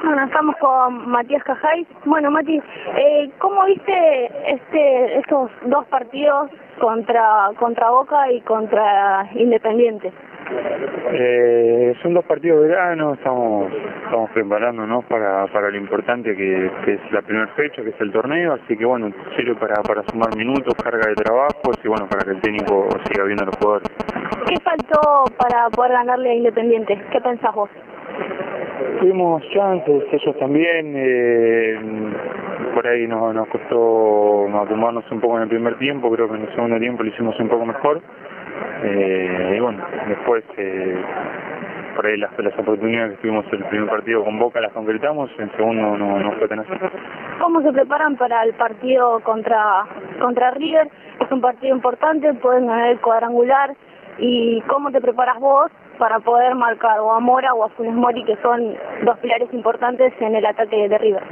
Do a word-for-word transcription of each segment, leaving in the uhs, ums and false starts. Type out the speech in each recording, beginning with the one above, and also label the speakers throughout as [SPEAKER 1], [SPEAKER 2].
[SPEAKER 1] Bueno, estamos con Matías Cajay. Bueno, Mati, eh, ¿cómo viste este estos dos partidos contra contra Boca y contra Independiente?
[SPEAKER 2] Eh, son dos partidos de verano, estamos estamos preparándonos para, para lo importante que, que es la primera fecha, que es el torneo, así que bueno, sirve para, para sumar minutos, carga de trabajo y bueno, para que el técnico siga viendo a los jugadores.
[SPEAKER 1] ¿Qué faltó para poder ganarle a Independiente? ¿Qué pensás vos?
[SPEAKER 2] Tuvimos chances, ellos también, eh, por ahí nos, nos costó acomodarnos un poco en el primer tiempo, creo que en el segundo tiempo lo hicimos un poco mejor, eh, y bueno, después eh, por ahí las, las oportunidades que tuvimos en el primer partido con Boca las concretamos, en el segundo no, no fue tan así.
[SPEAKER 1] ¿Cómo se preparan para el partido contra contra River? Es un partido importante, pueden ganar el cuadrangular, y ¿cómo te preparas vos para poder marcar o a Mora o a Funes Mori, que son dos pilares importantes en el ataque de River?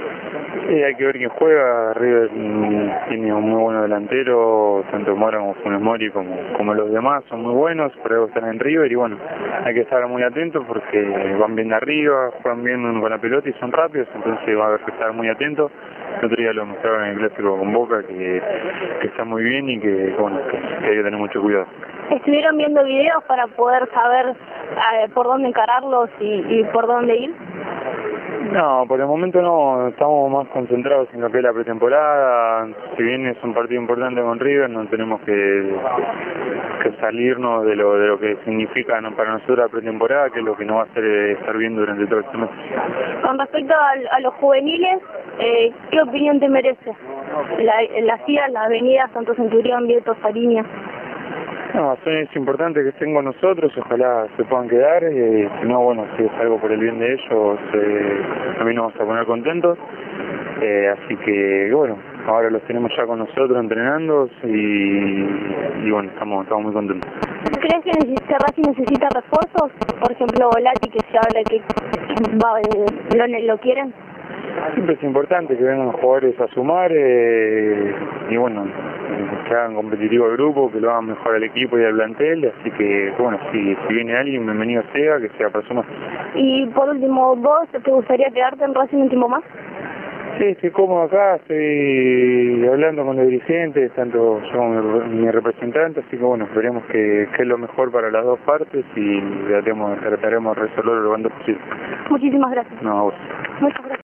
[SPEAKER 2] Sí, hay que ver quién juega. River mm, tiene un muy bueno delantero, tanto Mora como Funes Mori como, como los demás son muy buenos, por eso están en River y bueno, hay que estar muy atentos porque van bien de arriba, juegan bien con la pelota y son rápidos, entonces va a haber que estar muy atentos. El otro día lo mostraron en el clásico con Boca, que, que está muy bien y que, bueno, que, que hay que tener mucho cuidado.
[SPEAKER 1] ¿Estuvieron viendo videos para poder saber eh, por dónde encararlos y, y por dónde ir?
[SPEAKER 2] No, por el momento no, estamos más concentrados en lo que es la pretemporada. Si bien es un partido importante con River, no tenemos que, que salirnos de lo de lo que significa, ¿no?, para nosotros la pretemporada, que es lo que nos va a hacer estar bien durante todo este mes.
[SPEAKER 1] Con respecto a, a los juveniles, eh, ¿qué opinión te merece la, la C I A, la Avenida Santo Centurión, Vieto, Fariña?
[SPEAKER 2] No, es importante que estén con nosotros, ojalá se puedan quedar, y si no, bueno, si es algo por el bien de ellos, eh, a mí nos vamos a poner contentos, eh, así que bueno, ahora los tenemos ya con nosotros entrenando y, y bueno, estamos, estamos muy contentos.
[SPEAKER 1] ¿Crees que necesita, Racing necesita refuerzos? Por ejemplo, Volati, que se habla que va, eh, lo, lo quieren.
[SPEAKER 2] Siempre es importante que vengan los jugadores a sumar eh, y bueno, que hagan competitivo el grupo, que lo hagan mejor al equipo y al plantel, así que bueno, si, si viene alguien, bienvenido sea, que sea para sumar.
[SPEAKER 1] Y por último, ¿vos te gustaría quedarte en Racing un tiempo más?
[SPEAKER 2] Sí, estoy cómodo acá, estoy hablando con los dirigentes, tanto yo como mi, mi representante, así que bueno, esperemos que, que es lo mejor para las dos partes y trataremos, trataremos de resolverlo lo antes posible.
[SPEAKER 1] Muchísimas gracias.
[SPEAKER 2] No, a vos.
[SPEAKER 1] Muchas gracias.